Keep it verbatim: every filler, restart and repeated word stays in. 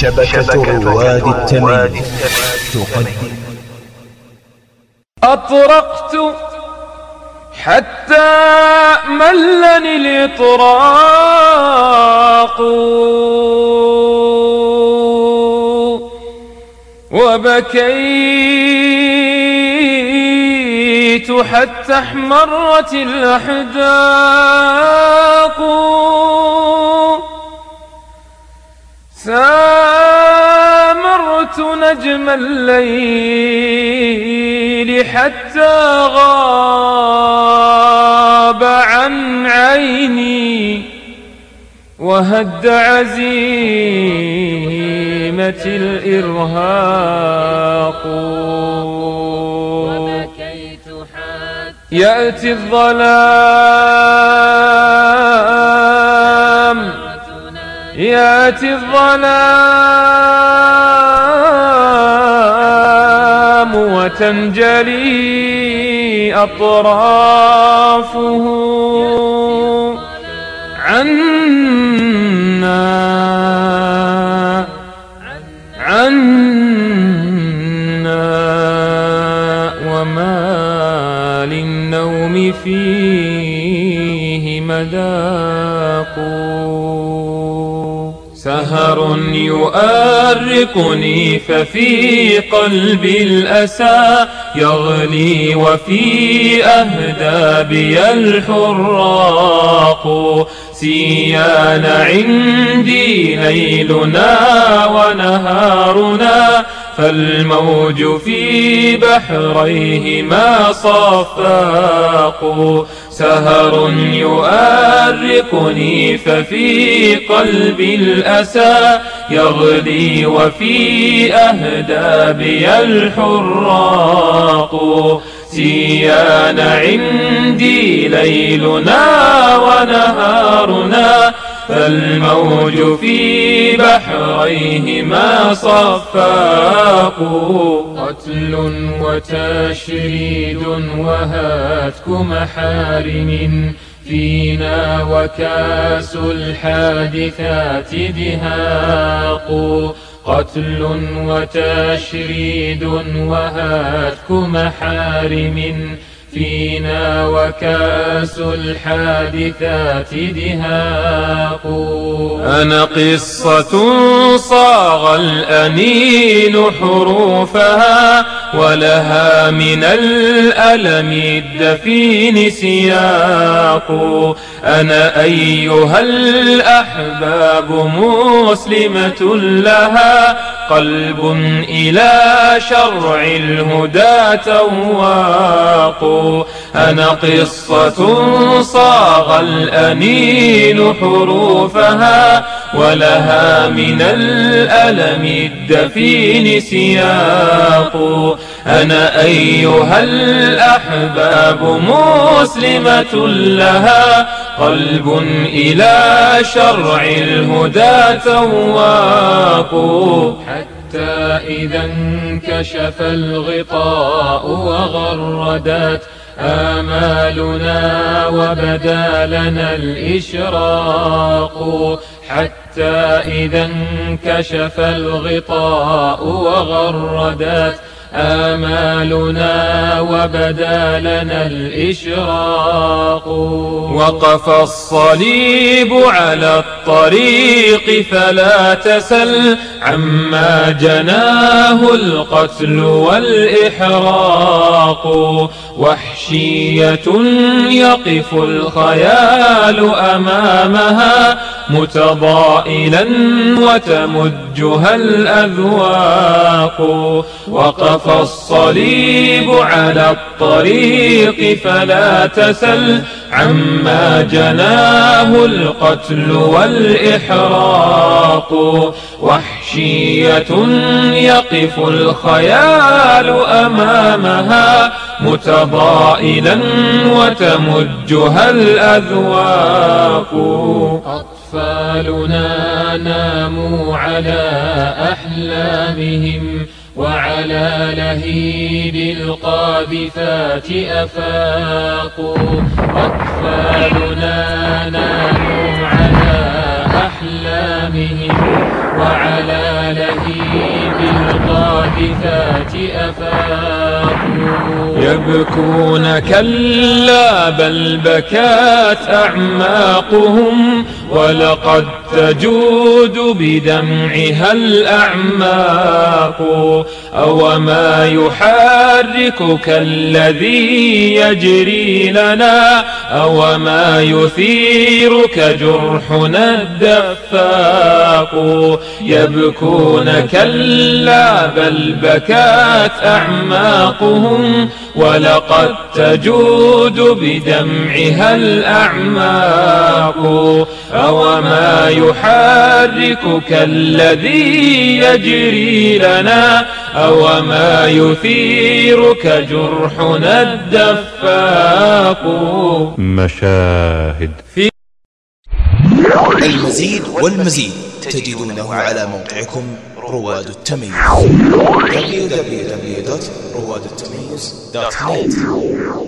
شبكة رواد التميم تقدم. أطرقت حتى ملني الإطراق، وبكيت حتى احمرت الأحداق. سامرت نجم الليل حتى غاب عن عيني، وهد عزيمة الإرهاق. يأتي الظلام يأتي الظلام وتنجلي أطرافه عنا عنا، وما للنوم فيه مذاق. سهر يؤرقني ففي قلبي الأسى يغلي، وفي أهدابي الحراق. سيان عندي ليلنا ونهارنا، فالموج في بحريهما صفاق. سهر يؤرقني ففي قلبي الأسى يغلي، وفي أهدابي الحراق. سيان عندي ليلنا ونهارنا، فالموج في بحريهما صفاق. قتل وتشريد وهتك محارم فينا، وكاس الحادثات دهاق. قتل وتشريد وهتك محارم فينا، وكاس الحادثات دهاق. أنا قصة صاغ الأنين حروفها، ولها من الألم الدفين سياق. أنا أيها الأحباب مسلمة لها قلب إلى شرع الهدى تواق. أنا قصة صاغ الأنين حروفها، ولها من الألم الدفين سياق. أنا أيها الأحباب مسلمة لها قلب إلى شرع الهدى تواق. حتى إذا انكشف الغطاء وغردت آمالنا وبدا لنا الإشراق. حتى إذا انكشف الغطاء وغردت آمالنا وبدا لنا الإشراق. وقف الصليب على الطريق فلا تسل عما جناه القتل والإحراق. وحشية يقف الخيال أمامها متضائلا وتمجها الأذواق. وقف الصليب على الطريق فلا تسل عما جناه القتل والإحراق. وحشية يقف الخيال أمامها متضائلا وتمجها الأذواق. أطفالنا ناموا على أحلامهم وعلى لهيب القاذفات أفاقوا. أطفالنا ناموا على أحلامهم وعلى لهيب القاذفات أفاقوا. يبكون كلا بل بكات أعماقهم ولقد تجود بدمعها الأعماق. أوما يحركك الذي يجري لنا أوما يثيرك جرحنا الدفاق. يبكون كلا بل بكات أعماقهم ولقد تجود بدمعها الأعماق. أوما يحركك الذي يجري لنا أوما يثيرك جرحنا الدفاق. مشاهد. المزيد والمزيد تجدونه على موقعكم رواد التميز دبليو دبليو دبليو دوت رواد التميز دوت نت.